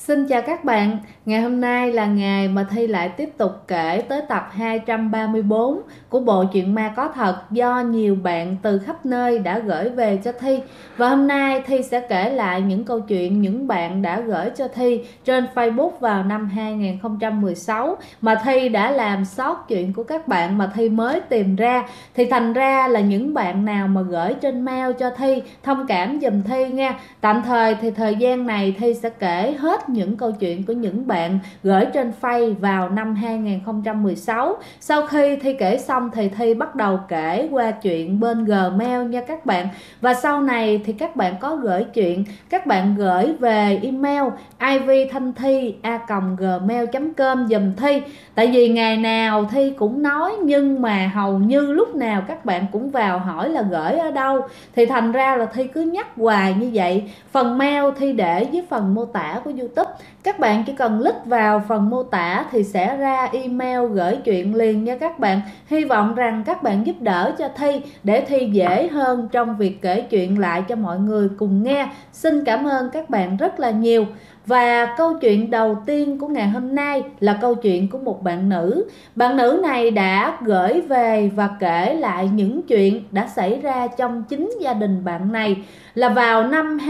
Xin chào các bạn, ngày hôm nay là ngày mà Thi lại tiếp tục kể tới tập 234 của bộ truyện ma có thật do nhiều bạn từ khắp nơi đã gửi về cho Thi. Và hôm nay Thi sẽ kể lại những câu chuyện những bạn đã gửi cho Thi trên Facebook vào năm 2016 mà Thi đã làm sót chuyện của các bạn mà Thi mới tìm ra. Thì thành ra là những bạn nào mà gửi trên mail cho Thi, thông cảm giùm Thi nha. Tạm thời thì thời gian này Thi sẽ kể hết những câu chuyện của những bạn gửi trên Face vào năm 2016. Sau khi Thi kể xong thì Thi bắt đầu kể qua chuyện bên Gmail nha các bạn. Và sau này thì các bạn có gửi chuyện, các bạn gửi về email ivthanhthi@gmail.com giùm Thi. Tại vì ngày nào Thi cũng nói nhưng mà hầu như lúc nào các bạn cũng vào hỏi là gửi ở đâu. Thì thành ra là Thi cứ nhắc hoài như vậy. Phần mail Thi để dưới phần mô tả của YouTube. Các bạn chỉ cần click vào phần mô tả thì sẽ ra email gửi chuyện liền nha các bạn. Hy vọng rằng các bạn giúp đỡ cho Thi để Thi dễ hơn trong việc kể chuyện lại cho mọi người cùng nghe. Xin cảm ơn các bạn rất là nhiều. Và câu chuyện đầu tiên của ngày hôm nay là câu chuyện của một bạn nữ. Bạn nữ này đã gửi về và kể lại những chuyện đã xảy ra trong chính gia đình bạn này. Là vào năm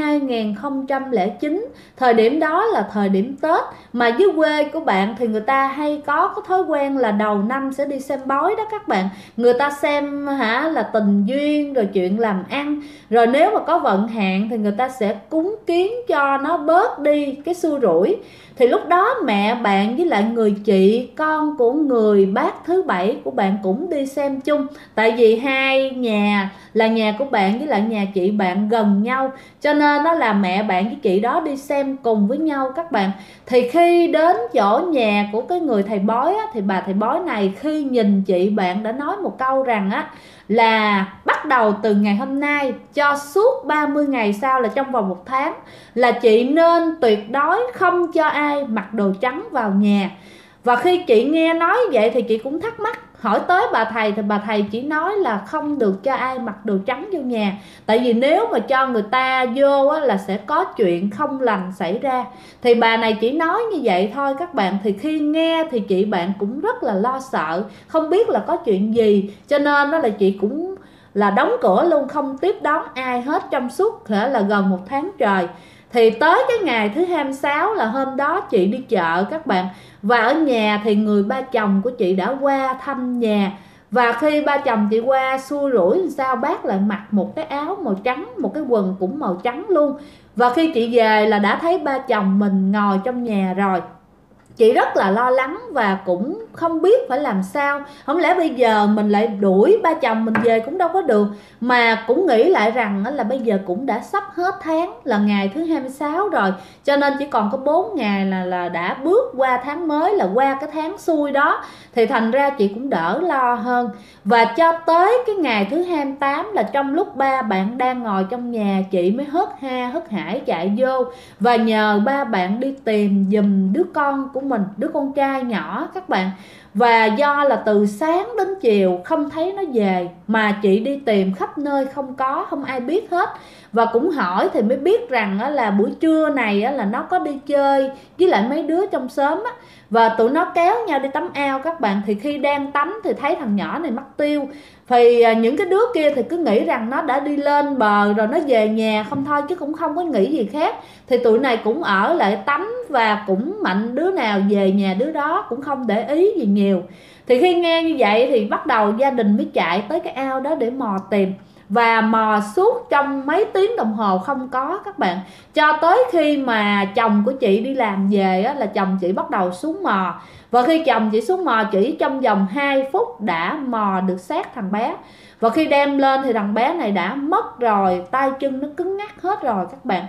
2009, thời điểm đó là thời điểm Tết, mà dưới quê của bạn thì người ta hay có thói quen là đầu năm sẽ đi xem bói đó các bạn. Người ta xem là tình duyên rồi chuyện làm ăn, rồi nếu mà có vận hạn thì người ta sẽ cúng kiến cho nó bớt đi cái xui rủi. Thì lúc đó mẹ bạn với lại người chị con của người bác thứ bảy của bạn cũng đi xem chung. Tại vì hai nhà là nhà của bạn với lại nhà chị bạn gần nhau, cho nên đó là mẹ bạn với chị đó đi xem cùng với nhau các bạn. Thì khi đến chỗ nhà của cái người thầy bói á, thì bà thầy bói này khi nhìn chị bạn đã nói một câu rằng á là bắt đầu từ ngày hôm nay cho suốt 30 ngày sau, là trong vòng 1 tháng, là chị nên tuyệt đối không cho ai mặc đồ trắng vào nhà. Và khi chị nghe nói vậy thì chị cũng thắc mắc, hỏi tới bà thầy thì bà thầy chỉ nói là không được cho ai mặc đồ trắng vô nhà. Tại vì nếu mà cho người ta vô á, là sẽ có chuyện không lành xảy ra. Thì bà này chỉ nói như vậy thôi các bạn. Thì khi nghe thì chị bạn cũng rất là lo sợ, không biết là có chuyện gì, cho nên đó là chị cũng là đóng cửa luôn, không tiếp đón ai hết trong suốt là gần 1 tháng trời. Thì tới cái ngày thứ 26 là hôm đó chị đi chợ các bạn. Và ở nhà thì người ba chồng của chị đã qua thăm nhà. Và khi ba chồng chị qua xui rủi sao bác lại mặc một cái áo màu trắng, một cái quần cũng màu trắng luôn. Và khi chị về là đã thấy ba chồng mình ngồi trong nhà rồi. Chị rất là lo lắng và cũng không biết phải làm sao. Không lẽ bây giờ mình lại đuổi ba chồng mình về cũng đâu có được. Mà cũng nghĩ lại rằng là bây giờ cũng đã sắp hết tháng, là ngày thứ 26 rồi, cho nên chỉ còn có 4 ngày là đã bước qua tháng mới, là qua cái tháng xui đó. Thì thành ra chị cũng đỡ lo hơn. Và cho tới cái ngày thứ 28 là trong lúc ba bạn đang ngồi trong nhà, chị mới hớt ha hớt hải chạy vô và nhờ ba bạn đi tìm giùm đứa con của mình, đứa con trai nhỏ các bạn. Và do là từ sáng đến chiều không thấy nó về, mà chị đi tìm khắp nơi không ai biết hết. Và cũng hỏi thì mới biết rằng là buổi trưa này là nó có đi chơi với lại mấy đứa trong xóm á, và tụi nó kéo nhau đi tắm ao các bạn. Thì khi đang tắm thì thấy thằng nhỏ này mất tiêu. Thì những cái đứa kia thì cứ nghĩ rằng nó đã đi lên bờ rồi nó về nhà không thôi, chứ cũng không có nghĩ gì khác. Thì tụi này cũng ở lại tắm và cũng mạnh đứa nào về nhà đứa đó, cũng không để ý gì nhiều. Thì khi nghe như vậy thì bắt đầu gia đình mới chạy tới cái ao đó để mò tìm. Và mò suốt trong mấy tiếng đồng hồ không có các bạn. Cho tới khi mà chồng của chị đi làm về á, là chồng chị bắt đầu xuống mò. Và khi chồng chị xuống mò, chỉ trong vòng 2 phút đã mò được xác thằng bé. Và khi đem lên thì thằng bé này đã mất rồi, tay chân nó cứng ngắc hết rồi các bạn.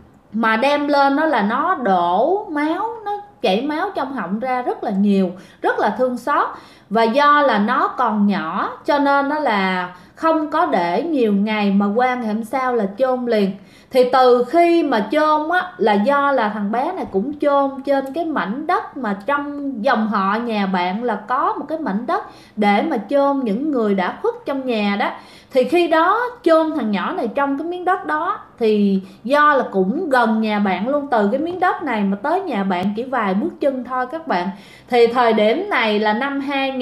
Mà đem lên đó là nó đổ máu, nó chảy máu trong họng ra rất là nhiều, rất là thương xót. Và do là nó còn nhỏ cho nên đó là không có để nhiều ngày mà qua ngày hôm sau là chôn liền. Thì từ khi mà chôn á là do là thằng bé này cũng chôn trên cái mảnh đất mà trong dòng họ nhà bạn là có một cái mảnh đất để mà chôn những người đã khuất trong nhà đó. Thì khi đó chôn thằng nhỏ này trong cái miếng đất đó, thì do là cũng gần nhà bạn luôn, từ cái miếng đất này mà tới nhà bạn chỉ vài bước chân thôi các bạn. Thì thời điểm này là năm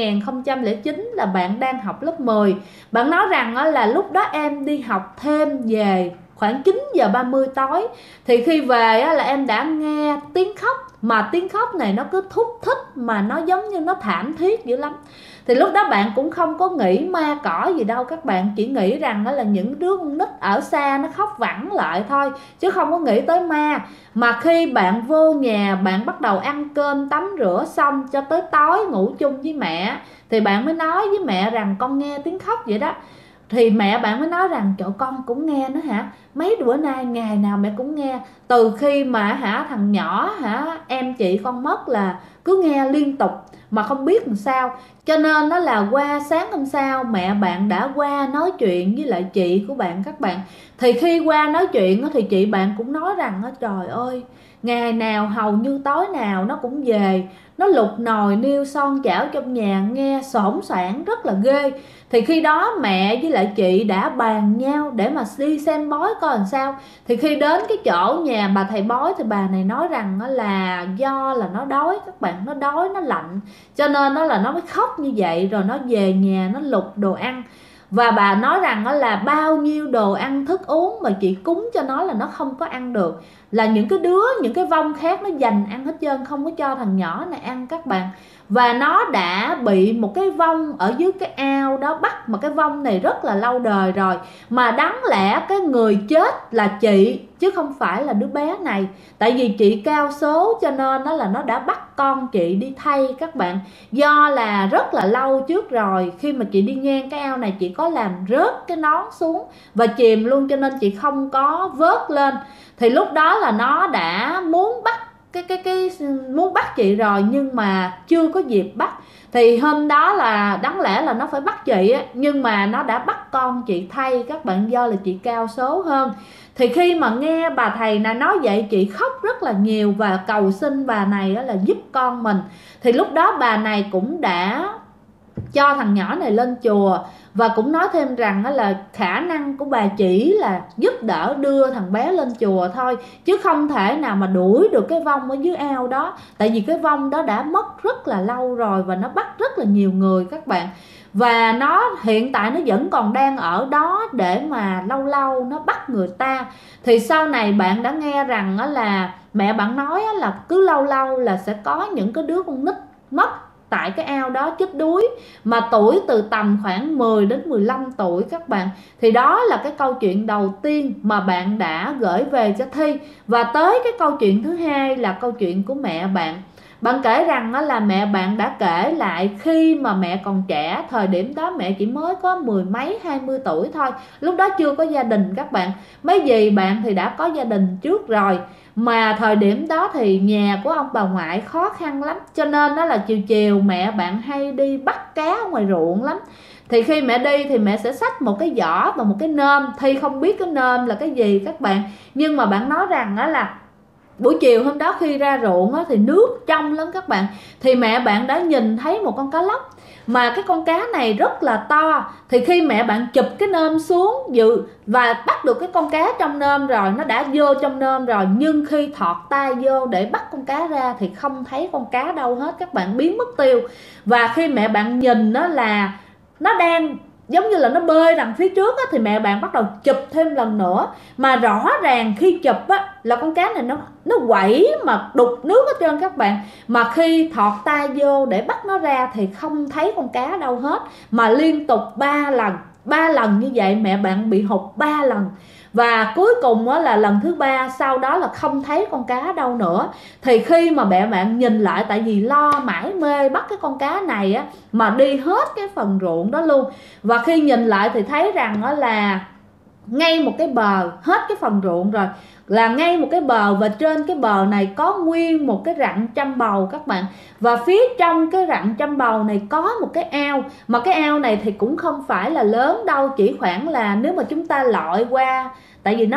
2009 là bạn đang học lớp 10. Bạn nói rằng là lúc đó em đi học thêm về khoảng 9 giờ 30 tối. Thì khi về là em đã nghe tiếng khóc, mà tiếng khóc này nó cứ thúc thích mà nó giống như nó thảm thiết dữ lắm. Thì lúc đó bạn cũng không có nghĩ ma cỏ gì đâu các bạn, chỉ nghĩ rằng đó là những đứa con nít ở xa nó khóc vẳng lại thôi, chứ không có nghĩ tới ma. Mà khi bạn vô nhà, bạn bắt đầu ăn cơm tắm rửa xong cho tới tối ngủ chung với mẹ, thì bạn mới nói với mẹ rằng con nghe tiếng khóc vậy đó. Thì mẹ bạn mới nói rằng trời, con cũng nghe nữa hả? Mấy bữa nay ngày nào mẹ cũng nghe. Từ khi mà thằng nhỏ em chị con mất là cứ nghe liên tục mà không biết làm sao. Cho nên nó là qua sáng hôm sau mẹ bạn đã qua nói chuyện với lại chị của bạn các bạn. Thì khi qua nói chuyện thì chị bạn cũng nói rằng trời ơi, ngày nào hầu như tối nào nó cũng về, nó lục nồi niêu son chảo trong nhà, nghe xổn xoảng rất là ghê. Thì khi đó mẹ với lại chị đã bàn nhau để mà đi xem bói coi làm sao. Thì khi đến cái chỗ nhà bà thầy bói thì bà này nói rằng là do là nó đói các bạn, nó đói, nó lạnh, cho nên nó là nó mới khóc như vậy. Rồi nó về nhà nó lục đồ ăn, và bà nói rằng là bao nhiêu đồ ăn thức uống mà chị cúng cho nó là nó không có ăn được, là những cái vong khác nó dành ăn hết trơn, không có cho thằng nhỏ này ăn các bạn. Và nó đã bị một cái vong ở dưới cái ao đó bắt, mà cái vong này rất là lâu đời rồi, mà đáng lẽ cái người chết là chị chứ không phải là đứa bé này. Tại vì chị cao số cho nên là nó đã bắt con chị đi thay các bạn. Do là rất là lâu trước rồi, khi mà chị đi ngang cái ao này chị có làm rớt cái nón xuống và chìm luôn, cho nên chị không có vớt lên. Thì lúc đó là nó đã muốn bắt muốn bắt chị rồi, nhưng mà chưa có dịp bắt. Thì hôm đó là đáng lẽ là nó phải bắt chị á, nhưng mà nó đã bắt con chị thay các bạn, do là chị cao số hơn. Thì khi mà nghe bà thầy này nói vậy, chị khóc rất là nhiều và cầu xin bà này là giúp con mình. Thì lúc đó bà này cũng đã cho thằng nhỏ này lên chùa, và cũng nói thêm rằng là khả năng của bà chỉ là giúp đỡ đưa thằng bé lên chùa thôi, chứ không thể nào mà đuổi được cái vong ở dưới ao đó. Tại vì cái vong đó đã mất rất là lâu rồi và nó bắt rất là nhiều người các bạn. Và nó hiện tại nó vẫn còn đang ở đó để mà lâu lâu nó bắt người ta. Thì sau này bạn đã nghe rằng là mẹ bạn nói là cứ lâu lâu là sẽ có những cái đứa con nít mất tại cái ao đó chết đuối, mà tuổi từ tầm khoảng 10 đến 15 tuổi các bạn. Thì đó là cái câu chuyện đầu tiên mà bạn đã gửi về cho Thi. Và tới cái câu chuyện thứ hai là câu chuyện của mẹ bạn. Bạn kể rằng là mẹ bạn đã kể lại khi mà mẹ còn trẻ, thời điểm đó mẹ chỉ mới có 10 mấy 20 tuổi thôi, lúc đó chưa có gia đình các bạn. Mấy dì bạn thì đã có gia đình trước rồi, mà thời điểm đó thì nhà của ông bà ngoại khó khăn lắm, cho nên đó là chiều chiều mẹ bạn hay đi bắt cá ở ngoài ruộng lắm. Thì khi mẹ đi thì mẹ sẽ xách một cái giỏ và một cái nơm. Thì không biết cái nơm là cái gì các bạn, nhưng mà bạn nói rằng đó là buổi chiều hôm đó khi ra ruộng thì nước trong lắm các bạn. Thì mẹ bạn đã nhìn thấy một con cá lóc, mà cái con cá này rất là to. Thì khi mẹ bạn chụp cái nơm xuống và bắt được cái con cá trong nơm rồi, nó đã vô trong nơm rồi, nhưng khi thọt tay vô để bắt con cá ra thì không thấy con cá đâu hết các bạn, biến mất tiêu. Và khi mẹ bạn nhìn đó là nó đang giống như là nó bơi đằng phía trước á, thì mẹ bạn bắt đầu chụp thêm lần nữa, mà rõ ràng khi chụp á là con cá này nó quẩy mà đục nước hết trơn các bạn. Mà khi thọt tay vô để bắt nó ra thì không thấy con cá đâu hết, mà liên tục 3 lần như vậy mẹ bạn bị hụt 3 lần. Và cuối cùng là lần thứ 3 sau đó là không thấy con cá đâu nữa. Thì khi mà mẹ bạn nhìn lại, tại vì lo mãi mê bắt cái con cá này á mà đi hết cái phần ruộng đó luôn, và khi nhìn lại thì thấy rằng là ngay một cái bờ hết cái phần ruộng rồi, là ngay một cái bờ, và trên cái bờ này có nguyên một cái rặng trăm bầu các bạn. Và phía trong cái rặng trăm bầu này có một cái ao, mà cái ao này thì cũng không phải là lớn đâu, chỉ khoảng là nếu mà chúng ta lội qua, tại vì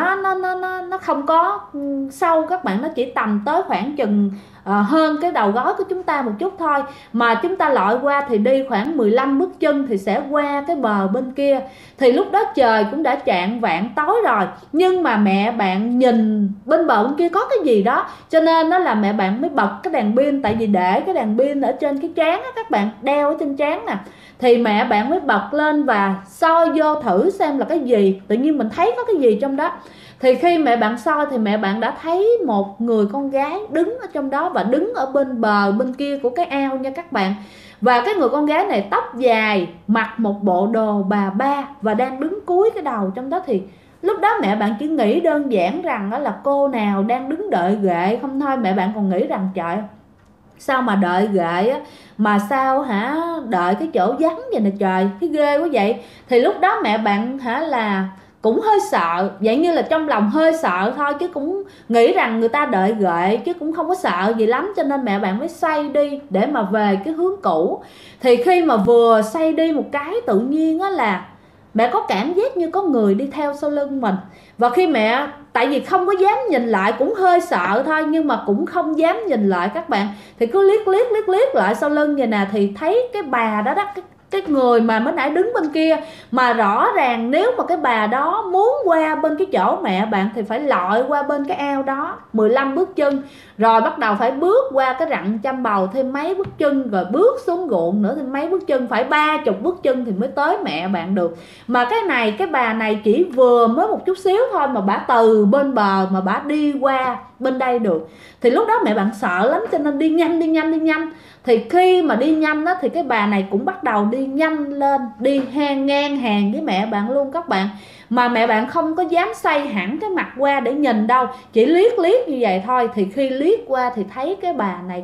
nó không có sâu các bạn, nó chỉ tầm tới khoảng chừng hơn cái đầu gối của chúng ta một chút thôi, mà chúng ta lội qua thì đi khoảng 15 bước chân thì sẽ qua cái bờ bên kia. Thì lúc đó trời cũng đã chạng vạng tối rồi, nhưng mà mẹ bạn nhìn bên bờ bên kia có cái gì đó, cho nên đó là mẹ bạn mới bật cái đèn pin, tại vì để cái đèn pin ở trên cái trán á, các bạn đeo ở trên trán nè, thì mẹ bạn mới bật lên và soi vô thử xem là cái gì. Tự nhiên mình thấy có cái gì trong đó. Thì khi mẹ bạn soi thì mẹ bạn đã thấy một người con gái đứng ở trong đó, và đứng ở bên bờ bên kia của cái ao nha các bạn. Và cái người con gái này tóc dài, mặc một bộ đồ bà ba và đang đứng cúi cái đầu trong đó. Thì lúc đó mẹ bạn chỉ nghĩ đơn giản rằng đó là cô nào đang đứng đợi ghệ không thôi. Mẹ bạn còn nghĩ rằng trời, sao mà đợi ghệ á, mà sao hả đợi cái chỗ vắng vậy nè trời, cái ghê quá vậy. Thì lúc đó mẹ bạn là cũng hơi sợ, vậy như là trong lòng hơi sợ thôi, chứ cũng nghĩ rằng người ta đợi ghệ chứ cũng không có sợ gì lắm. Cho nên mẹ bạn mới xoay đi để mà về cái hướng cũ. Thì khi mà vừa xoay đi một cái, tự nhiên á là mẹ có cảm giác như có người đi theo sau lưng mình. Và khi mẹ, tại vì không có dám nhìn lại, cũng hơi sợ thôi, nhưng mà cũng không dám nhìn lại các bạn, thì cứ liếc lại sau lưng vậy nè, thì thấy cái bà đó cái người mà mới nãy đứng bên kia. Mà rõ ràng nếu mà cái bà đó muốn qua bên cái chỗ mẹ bạn thì phải lội qua bên cái ao đó 15 bước chân, rồi bắt đầu phải bước qua cái rặng trăm bầu thêm mấy bước chân, rồi bước xuống ruộng nữa thêm mấy bước chân, phải 30 bước chân thì mới tới mẹ bạn được. Mà cái này, cái bà này chỉ vừa mới một chút xíu thôi mà bả từ bên bờ mà bả đi qua bên đây được. Thì lúc đó mẹ bạn sợ lắm, cho nên đi nhanh. Thì khi mà đi nhanh đó thì cái bà này cũng bắt đầu đi nhanh lên, đi ngang hàng với mẹ bạn luôn các bạn. Mà mẹ bạn không có dám xoay hẳn cái mặt qua để nhìn đâu, chỉ liếc như vậy thôi. Thì khi liếc qua thì thấy cái bà này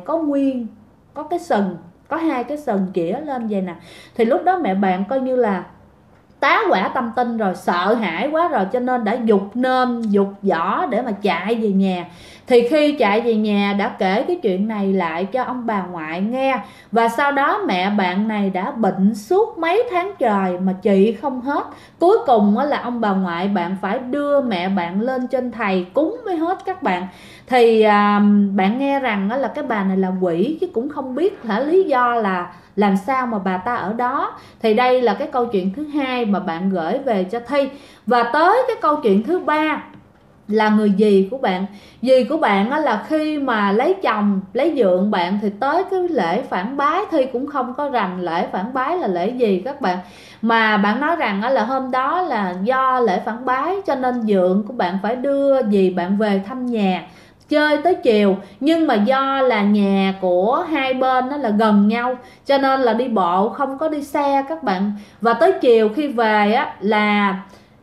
có cái sừng, có hai cái sừng chĩa lên vậy nè. Thì lúc đó mẹ bạn coi như là tá hỏa tâm tinh rồi, sợ hãi quá rồi, cho nên đã giục nơm giục giỏ để mà chạy về nhà. Thì khi chạy về nhà đã kể cái chuyện này lại cho ông bà ngoại nghe. Và sau đó mẹ bạn này đã bệnh suốt mấy tháng trời mà trị không hết. Cuối cùng là ông bà ngoại bạn phải đưa mẹ bạn lên trên thầy cúng mới hết các bạn. Thì bạn nghe rằng là cái bà này là quỷ, chứ cũng không biết lý do là làm sao mà bà ta ở đó. Thì đây là cái câu chuyện thứ hai mà bạn gửi về cho Thi. Và tới cái câu chuyện thứ ba là người dì của bạn. Dì của bạn là khi mà lấy chồng, lấy dượng bạn thì tới cái lễ phản bái. Thi cũng không có rành lễ phản bái là lễ gì các bạn. Mà bạn nói rằng là hôm đó là do lễ phản bái cho nên dượng của bạn phải đưa dì bạn về thăm nhà, chơi tới chiều. Nhưng mà do là nhà của hai bên là gần nhau, cho nên là đi bộ không có đi xe các bạn. Và tới chiều khi về là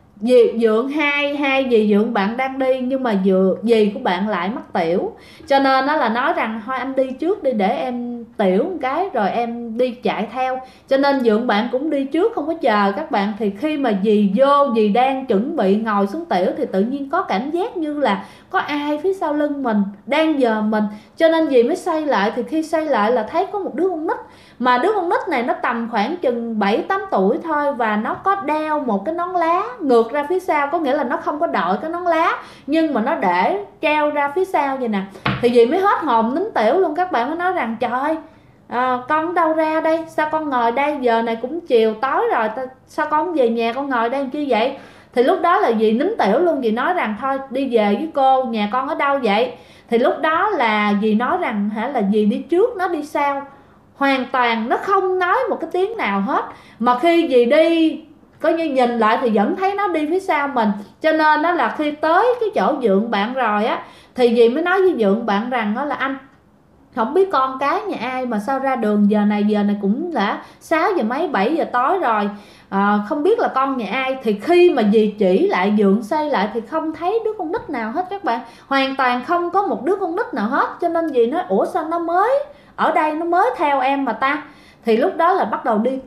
dượng hai dì dượng bạn đang đi, nhưng mà dì của bạn lại mắc tiểu, cho nên nó là nói rằng thôi anh đi trước đi để em tiểu một cái rồi em đi chạy theo. Cho nên dượng bạn cũng đi trước không có chờ các bạn. Thì khi mà dì vô, dì đang chuẩn bị ngồi xuống tiểu thì tự nhiên có cảm giác như là có ai phía sau lưng mình đang dò mình, cho nên dì mới xoay lại. Thì khi xoay lại là thấy có một đứa con nít, mà đứa con nít này nó tầm khoảng chừng 7-8 tuổi thôi, và nó có đeo một cái nón lá ngược ra phía sau, có nghĩa là nó không có đội cái nón lá nhưng mà nó để treo ra phía sau vậy nè. Thì dì mới hết hồn nín tiểu luôn các bạn. Mới nói rằng trời ơi, con đâu ra đây, sao con ngồi đây, giờ này cũng chiều tối rồi, sao con không về nhà con ngồi đây chứ vậy. Thì lúc đó là dì nín tiểu luôn. Dì nói rằng thôi đi về với cô, nhà con ở đâu vậy. Thì lúc đó là dì nói rằng là dì đi trước nó đi sau, hoàn toàn nó không nói một cái tiếng nào hết. Mà khi dì đi coi như nhìn lại thì vẫn thấy nó đi phía sau mình. Cho nên đó là khi tới cái chỗ dượng bạn rồi thì dì mới nói với dượng bạn rằng đó là anh không biết con cái nhà ai mà sao ra đường giờ này cũng là 6 giờ mấy 7 giờ tối rồi, không biết là con nhà ai. Thì khi mà dì chỉ lại dượng xây lại thì không thấy đứa con nít nào hết các bạn, hoàn toàn không có một đứa con nít nào hết. Cho nên dì nói ủa sao nó mới ở đây, nó mới theo em mà ta. Thì lúc đó là bắt đầu đi tiếp.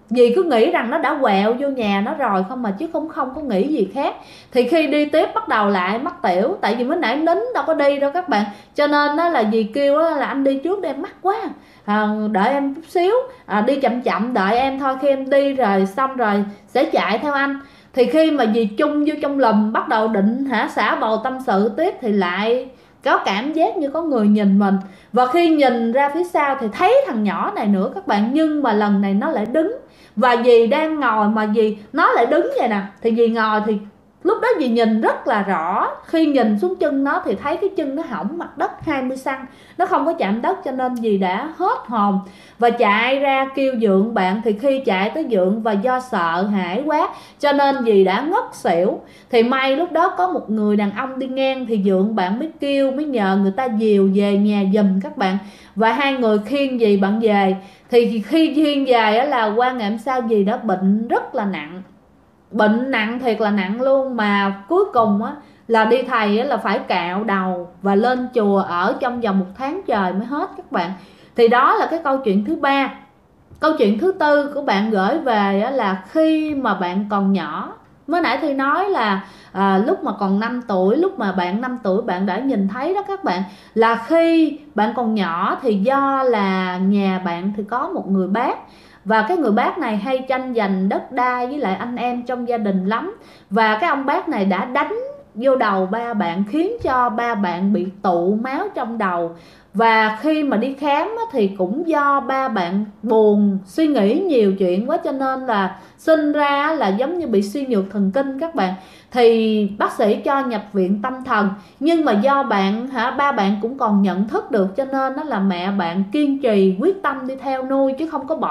Dì cứ nghĩ rằng nó đã quẹo vô nhà nó rồi không mà, chứ không có nghĩ gì khác. Thì khi đi tiếp bắt đầu lại mắc tiểu, tại vì mới nãy nín đâu có đi đâu các bạn, cho nên đó là dì kêu là anh đi trước đi, em mắc quá, đợi em chút xíu, đi chậm chậm đợi em thôi, khi em đi rồi xong rồi sẽ chạy theo anh. Thì khi mà dì chung vô trong lùm bắt đầu định xả bầu tâm sự tiếp thì lại có cảm giác như có người nhìn mình. Và khi nhìn ra phía sau thì thấy thằng nhỏ này nữa các bạn, nhưng mà lần này nó lại đứng. Và dì đang ngồi mà nó lại đứng vậy nè, thì dì ngồi thì lúc đó dì nhìn rất là rõ. Khi nhìn xuống chân nó thì thấy cái chân nó hỏng mặt đất 20cm, nó không có chạm đất, cho nên dì đã hết hồn và chạy ra kêu dượng bạn. Thì khi chạy tới dượng và do sợ hãi quá cho nên dì đã ngất xỉu. Thì may lúc đó có một người đàn ông đi ngang thì dượng bạn mới nhờ người ta dìu về nhà giùm các bạn. Và hai người khiêng dì bạn về. Thì khi khiêng về là qua ngày hôm sau dì đã bệnh rất là nặng, bệnh nặng thiệt là nặng luôn. Mà cuối cùng là đi thầy là phải cạo đầu và lên chùa ở trong vòng 1 tháng trời mới hết các bạn. Thì đó là cái câu chuyện thứ ba. Câu chuyện thứ tư của bạn gửi về là khi mà bạn còn nhỏ. Mới nãy Thi nói là lúc mà còn 5 tuổi, lúc mà bạn 5 tuổi bạn đã nhìn thấy đó các bạn. Là khi bạn còn nhỏ thì do là nhà bạn thì có một người bác. Và cái người bác này hay tranh giành đất đai với lại anh em trong gia đình lắm. Và cái ông bác này đã đánh vô đầu ba bạn, khiến cho ba bạn bị tụ máu trong đầu. Và khi mà đi khám thì cũng do ba bạn buồn, suy nghĩ nhiều chuyện quá, cho nên là sinh ra là giống như bị suy nhược thần kinh các bạn. Thì bác sĩ cho nhập viện tâm thần. Nhưng mà do ba bạn cũng còn nhận thức được, cho nên đó là mẹ bạn kiên trì quyết tâm đi theo nuôi, chứ không có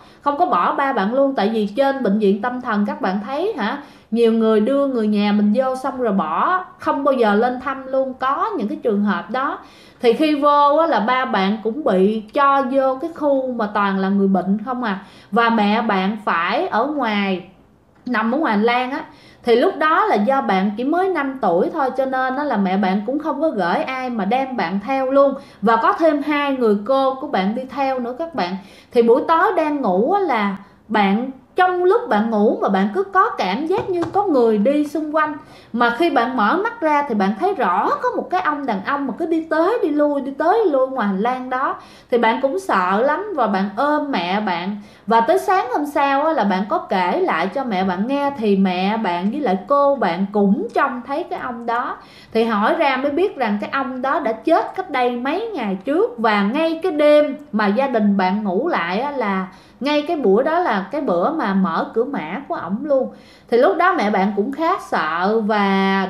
bỏ ba bạn luôn. Tại vì trên bệnh viện tâm thần các bạn thấy nhiều người đưa người nhà mình vô xong rồi bỏ, không bao giờ lên thăm luôn, có những cái trường hợp đó. Thì khi vô là ba bạn cũng bị cho vô cái khu mà toàn là người bệnh không và mẹ bạn phải ở ngoài, nằm ở ngoài hành lang Thì lúc đó là do bạn chỉ mới 5 tuổi thôi, cho nên là mẹ bạn cũng không có gửi ai mà đem bạn theo luôn. Và có thêm 2 người cô của bạn đi theo nữa các bạn. Thì buổi tối đang ngủ là bạn, trong lúc bạn ngủ mà bạn cứ có cảm giác như có người đi xung quanh. Mà khi bạn mở mắt ra thì bạn thấy rõ có một cái ông đàn ông mà cứ đi tới đi lui ngoài hành lang đó. Thì bạn cũng sợ lắm và bạn ôm mẹ bạn. Và tới sáng hôm sau là bạn có kể lại cho mẹ bạn nghe, thì mẹ bạn với lại cô bạn cũng trông thấy cái ông đó. Thì hỏi ra mới biết rằng cái ông đó đã chết cách đây mấy ngày trước. Và ngay cái đêm mà gia đình bạn ngủ lại là ngay cái buổi đó là cái bữa mà mở cửa mã của ổng luôn. Thì lúc đó mẹ bạn cũng khá sợ và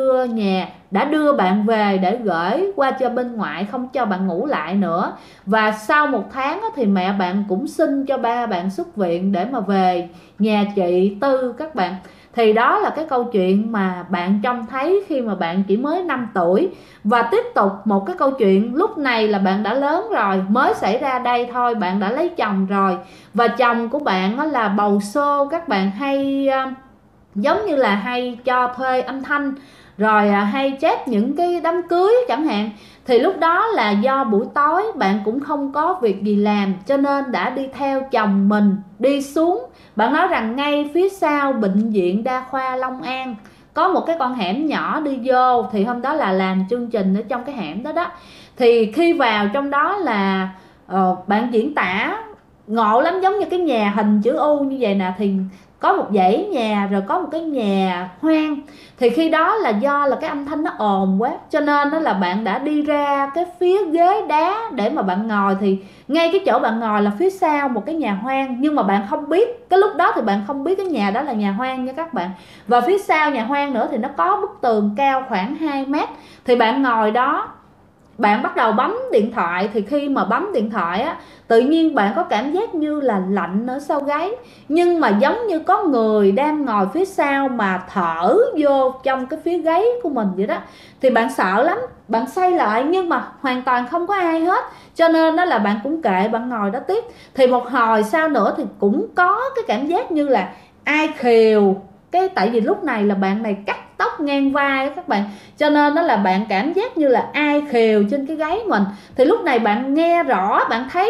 đã đưa bạn về để gửi qua cho bên ngoại, không cho bạn ngủ lại nữa. Và sau 1 tháng thì mẹ bạn cũng xin cho ba bạn xuất viện để mà về nhà chị Tư các bạn. Thì đó là cái câu chuyện mà bạn trông thấy khi mà bạn chỉ mới 5 tuổi. Và tiếp tục một cái câu chuyện, lúc này là bạn đã lớn rồi, mới xảy ra đây thôi, bạn đã lấy chồng rồi. Và chồng của bạn là bầu xô các bạn, hay giống như là hay cho thuê âm thanh, rồi hay chép những cái đám cưới chẳng hạn. Thì lúc đó là do buổi tối bạn cũng không có việc gì làm, cho nên đã đi theo chồng mình đi xuống. Bạn nói rằng ngay phía sau bệnh viện đa khoa Long An có một cái con hẻm nhỏ đi vô. Thì hôm đó là làm chương trình ở trong cái hẻm đó. Thì khi vào trong đó là bạn diễn tả ngộ lắm, giống như cái nhà hình chữ U như vậy nè. Thì có một dãy nhà, rồi có một cái nhà hoang. Thì khi đó là do là cái âm thanh nó ồn quá, cho nên đó là bạn đã đi ra cái phía ghế đá để mà bạn ngồi. Thì ngay cái chỗ bạn ngồi là phía sau một cái nhà hoang. Nhưng mà bạn không biết, cái lúc đó thì bạn không biết cái nhà đó là nhà hoang nha các bạn. Và phía sau nhà hoang nữa thì nó có bức tường cao khoảng 2 mét. Thì bạn ngồi đó, bạn bắt đầu bấm điện thoại. Thì khi mà bấm điện thoại tự nhiên bạn có cảm giác như là lạnh ở sau gáy, nhưng mà giống như có người đang ngồi phía sau mà thở vô trong cái phía gáy của mình vậy đó. Thì bạn sợ lắm, bạn xoay lại nhưng mà hoàn toàn không có ai hết, cho nên đó là bạn cũng kệ, bạn ngồi đó tiếp. Thì một hồi sau nữa thì cũng có cái cảm giác như là ai khều tại vì lúc này là bạn này cắt tóc ngang vai các bạn, cho nên đó là bạn cảm giác như là ai khều trên cái gáy mình. Thì lúc này bạn nghe rõ, bạn thấy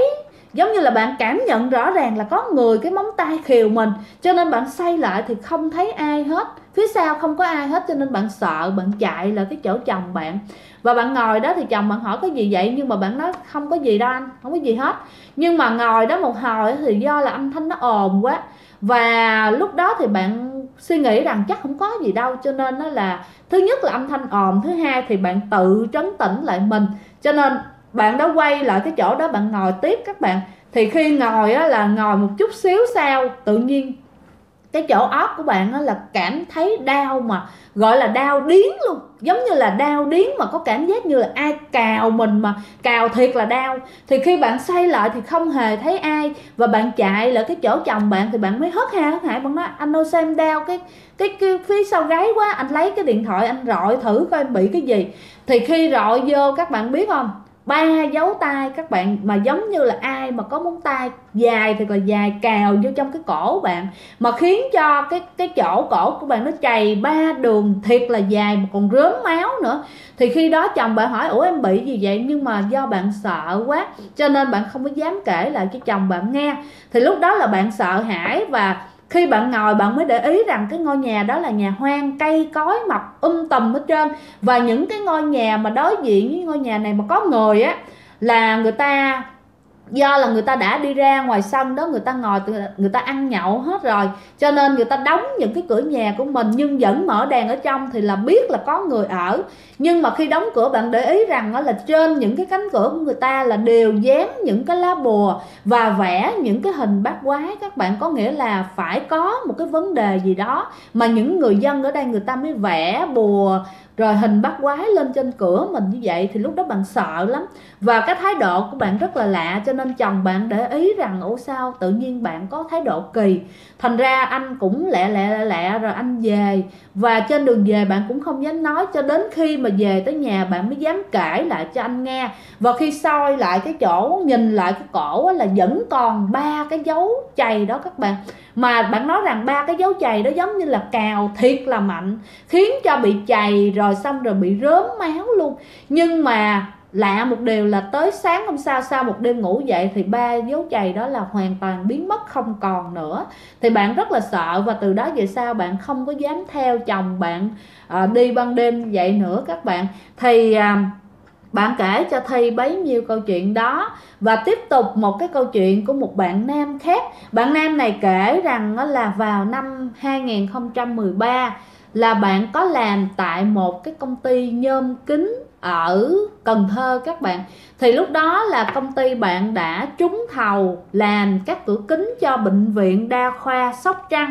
giống như là bạn cảm nhận rõ ràng là có người cái móng tay khều mình, cho nên bạn xoay lại thì không thấy ai hết, phía sau không có ai hết, cho nên bạn sợ, bạn chạy lại cái chỗ chồng bạn. Và bạn ngồi đó thì chồng bạn hỏi có gì vậy, nhưng mà bạn nói không có gì đâu anh, không có gì hết. Nhưng mà ngồi đó một hồi thì do là âm thanh nó ồn quá, và lúc đó thì bạn suy nghĩ rằng chắc không có gì đâu, cho nên nó là thứ nhất là âm thanh ồn, thứ hai thì bạn tự trấn tĩnh lại mình, cho nên bạn đã quay lại cái chỗ đó bạn ngồi tiếp các bạn. Thì khi ngồi á, là ngồi một chút xíu sau tự nhiên cái chỗ óc của bạn á, là cảm thấy đau, mà gọi là đau điếng luôn, giống như là đau điếng mà có cảm giác như là ai cào mình, mà cào thiệt là đau. Thì khi bạn xoay lại thì không hề thấy ai, và bạn chạy lại cái chỗ chồng bạn thì bạn mới hớt hải, bạn nói anh ơi sao em đau cái phía sau gáy quá, anh lấy cái điện thoại anh rọi thử coi em bị cái gì. Thì khi rọi vô các bạn biết không, 3 dấu tay các bạn, mà giống như là ai mà có móng tay dài thì là dài cào vô trong cái cổ bạn, mà khiến cho cái chỗ cổ của bạn nó chày 3 đường thiệt là dài, mà còn rớm máu nữa. Thì khi đó chồng bạn hỏi ủa em bị gì vậy, nhưng mà do bạn sợ quá cho nên bạn không có dám kể lại cho chồng bạn nghe. Thì lúc đó là bạn sợ hãi, và khi bạn ngồi bạn mới để ý rằng cái ngôi nhà đó là nhà hoang, cây cối mọc tùm hết trơn. Và những cái ngôi nhà mà đối diện với ngôi nhà này mà có người á, là người ta do là người ta đã đi ra ngoài sân đó, người ta ngồi, người ta ăn nhậu hết rồi, cho nên người ta đóng những cái cửa nhà của mình nhưng vẫn mở đèn ở trong, thì là biết là có người ở. Nhưng mà khi đóng cửa bạn để ý rằng đó là trên những cái cánh cửa của người ta là đều dán những cái lá bùa và vẽ những cái hình bát quái các bạn. Có nghĩa là phải có một cái vấn đề gì đó mà những người dân ở đây người ta mới vẽ bùa rồi hình bắt quái lên trên cửa mình như vậy. Thì lúc đó bạn sợ lắm, và cái thái độ của bạn rất là lạ, cho nên chồng bạn để ý rằng ủa sao tự nhiên bạn có thái độ kỳ. Thành ra anh cũng lẹ rồi anh về, và trên đường về bạn cũng không dám nói, cho đến khi mà về tới nhà bạn mới dám kể lại cho anh nghe. Và khi soi lại cái chỗ, nhìn lại cái cổ là vẫn còn 3 cái dấu chày đó các bạn. Mà bạn nói rằng 3 cái dấu chày đó giống như là cào thiệt là mạnh, khiến cho bị chày rồi xong rồi bị rớm máu luôn. Nhưng mà lạ một điều là tới sáng hôm sau, sau một đêm ngủ dậy thì 3 dấu chày đó là hoàn toàn biến mất, không còn nữa. Thì bạn rất là sợ, và từ đó về sau bạn không có dám theo chồng bạn đi ban đêm như vậy nữa các bạn. Thì bạn kể cho Thi bấy nhiêu câu chuyện đó. Và tiếp tục một cái câu chuyện của một bạn nam khác. Bạn nam này kể rằng là vào năm 2013 là bạn có làm tại một cái công ty nhôm kính ở Cần Thơ các bạn. Thì lúc đó là công ty bạn đã trúng thầu làm các cửa kính cho bệnh viện đa khoa Sóc Trăng.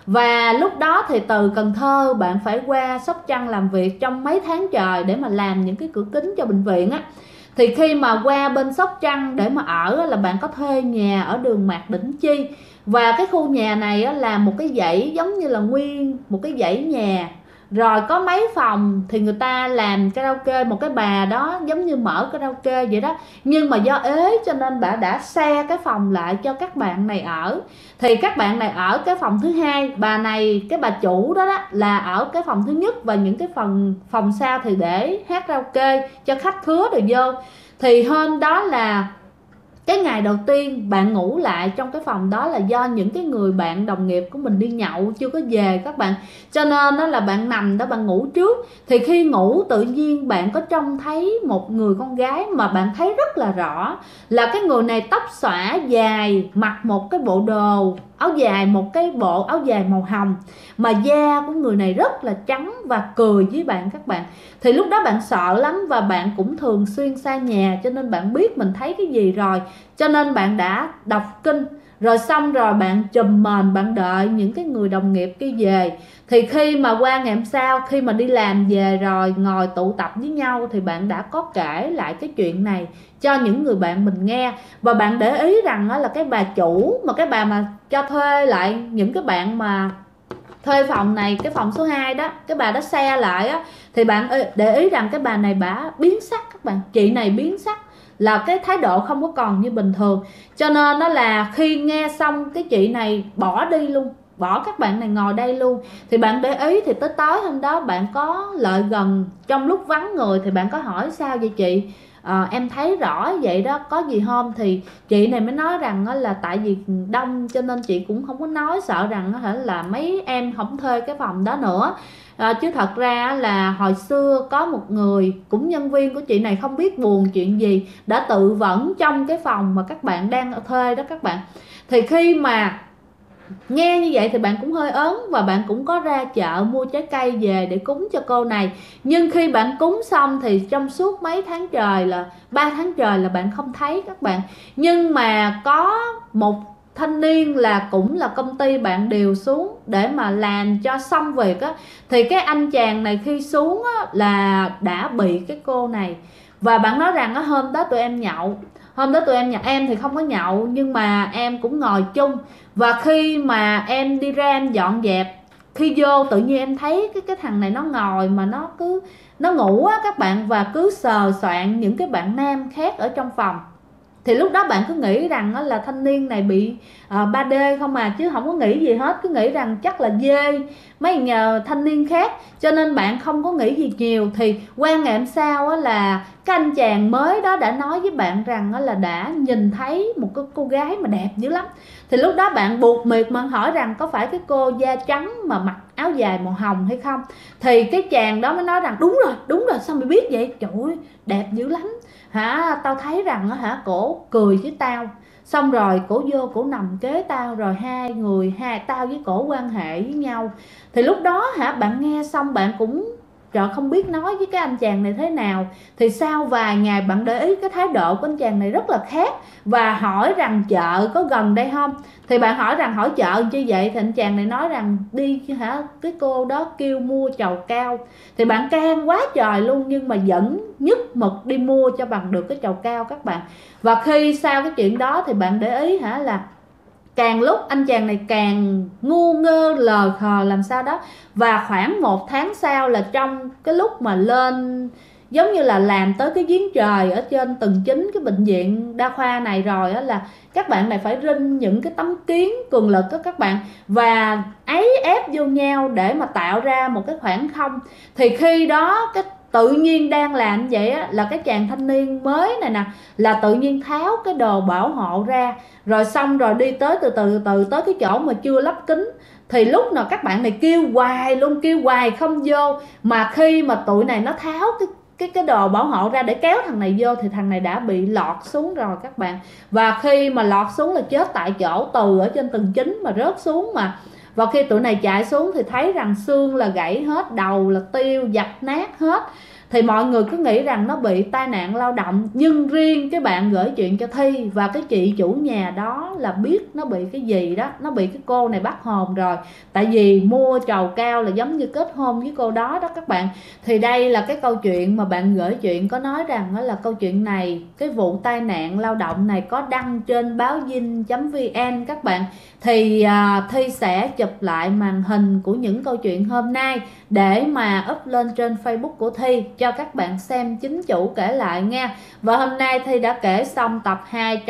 Và lúc đó thì từ Cần Thơ bạn phải qua Sóc Trăng làm việc trong mấy tháng trời để mà làm những cái cửa kính cho bệnh viện á. Thì khi mà qua bên Sóc Trăng để mà ở là bạn có thuê nhà ở đường Mạc Đỉnh Chi. Và cái khu nhà này là một cái dãy giống như là nguyên một cái dãy nhà, rồi có mấy phòng thì người ta làm karaoke, một cái bà đó giống như mở karaoke vậy đó. Nhưng mà do ế cho nên bà đã xe cái phòng lại cho các bạn này ở. Thì các bạn này ở cái phòng thứ hai, bà này, cái bà chủ đó, là ở cái phòng thứ nhất, và những cái phòng sau thì để hát karaoke cho khách khứa rồi vô. Thì hôm đó là cái ngày đầu tiên bạn ngủ lại trong cái phòng đó là do những cái người bạn đồng nghiệp của mình đi nhậu chưa có về các bạn, cho nên đó là bạn nằm đó bạn ngủ trước. Thì khi ngủ tự nhiên bạn có trông thấy một người con gái mà bạn thấy rất là rõ là cái người này tóc xõa dài, mặc một cái bộ đồ áo dài, một cái bộ áo dài màu hồng, mà da của người này rất là trắng và cười với bạn các bạn. Thì lúc đó bạn sợ lắm, và bạn cũng thường xuyên xa nhà cho nên bạn biết mình thấy cái gì rồi, cho nên bạn đã đọc kinh rồi xong rồi bạn chùm mền, bạn đợi những cái người đồng nghiệp kia về. Thì khi mà qua ngày hôm sau, khi mà đi làm về rồi ngồi tụ tập với nhau, thì bạn đã có kể lại cái chuyện này cho những người bạn mình nghe. Và bạn để ý rằng là cái bà chủ, mà cái bà mà cho thuê lại những cái bạn mà thuê phòng này, cái phòng số 2 đó, cái bà đó xe lại á, thì bạn để ý rằng cái bà này bà biến sắc các bạn. Chị này biến sắc, là cái thái độ không có còn như bình thường. Cho nên nó là khi nghe xong cái chị này bỏ đi luôn, bỏ các bạn này ngồi đây luôn. Thì bạn để ý thì tới tối hôm đó bạn có lại gần, trong lúc vắng người thì bạn có hỏi sao vậy chị, em thấy rõ vậy đó, có gì không? Thì chị này mới nói rằng là tại vì đông cho nên chị cũng không có nói, sợ rằng là mấy em không thuê cái phòng đó nữa. Chứ thật ra là hồi xưa có một người cũng nhân viên của chị này, không biết buồn chuyện gì, đã tự vẫn trong cái phòng mà các bạn đang thuê đó các bạn. Thì khi mà nghe như vậy thì bạn cũng hơi ớn, và bạn cũng có ra chợ mua trái cây về để cúng cho cô này. Nhưng khi bạn cúng xong thì trong suốt mấy tháng trời, là 3 tháng trời là bạn không thấy các bạn. Nhưng mà có một thanh niên là cũng là công ty bạn điều xuống để mà làm cho xong việc á, thì cái anh chàng này khi xuống á, là đã bị cái cô này. Và bạn nói rằng hôm đó tụi em nhậu, em thì không có nhậu nhưng mà em cũng ngồi chung. Và khi mà em đi ra em dọn dẹp, khi vô tự nhiên em thấy cái thằng này nó ngồi mà nó ngủ á các bạn, và cứ sờ soạn những cái bạn nam khác ở trong phòng. Thì lúc đó bạn cứ nghĩ rằng là thanh niên này bị 3D không à, chứ không có nghĩ gì hết, cứ nghĩ rằng chắc là dê mấy thanh niên khác, cho nên bạn không có nghĩ gì nhiều. Thì qua ngày hôm sau là cái anh chàng mới đó đã nói với bạn rằng là đã nhìn thấy một cái cô gái mà đẹp dữ lắm. Thì lúc đó bạn buột miệng mà hỏi rằng có phải cái cô da trắng mà mặc áo dài màu hồng hay không. Thì cái chàng đó mới nói rằng đúng rồi, sao mày biết vậy? Trời ơi, đẹp dữ lắm tao thấy rằng cổ cười với tao, xong rồi cổ vô cổ nằm kế tao, rồi tao với cổ quan hệ với nhau. Thì lúc đó bạn nghe xong bạn cũng không biết nói với cái anh chàng này thế nào. Thì sau vài ngày bạn để ý cái thái độ của anh chàng này rất là khác, và hỏi rằng chợ có gần đây không. Thì bạn hỏi rằng hỏi chợ như vậy, thì anh chàng này nói rằng đi cái cô đó kêu mua chầu cao. Thì bạn can quá trời luôn, nhưng mà vẫn nhất mực đi mua cho bằng được cái chầu cao các bạn. Và khi sau cái chuyện đó thì bạn để ý là càng lúc anh chàng này càng ngu ngơ lờ khờ làm sao đó. Và khoảng 1 tháng sau, là trong cái lúc mà lên giống như là làm tới cái giếng trời ở trên tầng 9 cái bệnh viện đa khoa này rồi là các bạn này phải rinh những cái tấm kiến cường lực đó các bạn, và ấy ép vô nhau để mà tạo ra một cái khoảng không. Thì khi đó cái tự nhiên đang làm vậy á, là cái chàng thanh niên mới này nè là tự nhiên tháo cái đồ bảo hộ ra, rồi xong rồi đi tới từ từ tới cái chỗ mà chưa lắp kính. Thì lúc nào các bạn này kêu hoài không vô, mà khi mà tụi này nó tháo cái đồ bảo hộ ra để kéo thằng này vô, thì thằng này đã bị lọt xuống rồi các bạn. Và khi mà lọt xuống là chết tại chỗ, từ ở trên tầng 9 mà rớt xuống mà. Và khi tụi này chạy xuống thì thấy rằng xương là gãy hết, đầu là tiêu dập nát hết. Thì mọi người cứ nghĩ rằng nó bị tai nạn lao động. Nhưng riêng cái bạn gửi chuyện cho Thi và cái chị chủ nhà đó là biết nó bị cái gì đó, nó bị cái cô này bắt hồn rồi. Tại vì mua trầu cao là giống như kết hôn với cô đó đó các bạn. Thì đây là cái câu chuyện mà bạn gửi chuyện có nói rằng là câu chuyện này, cái vụ tai nạn lao động này có đăng trên báo dinh.vn các bạn. Thì Thi sẽ chụp lại màn hình của những câu chuyện hôm nay để mà up lên trên Facebook của Thi cho các bạn xem chính chủ kể lại nha. Và hôm nay Thi đã kể xong tập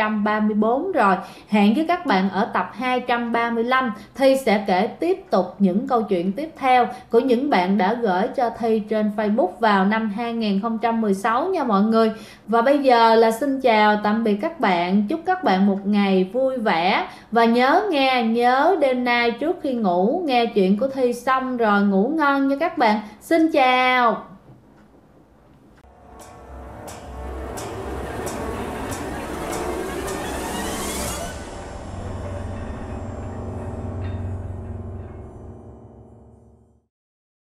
234 rồi. Hẹn với các bạn ở tập 235. Thi sẽ kể tiếp tục những câu chuyện tiếp theo của những bạn đã gửi cho Thi trên Facebook vào năm 2016 nha mọi người. Và bây giờ là xin chào tạm biệt các bạn. Chúc các bạn một ngày vui vẻ. Và nhớ đêm nay trước khi ngủ nghe chuyện của Thi xong rồi ngủ ngon nha các bạn. Xin chào.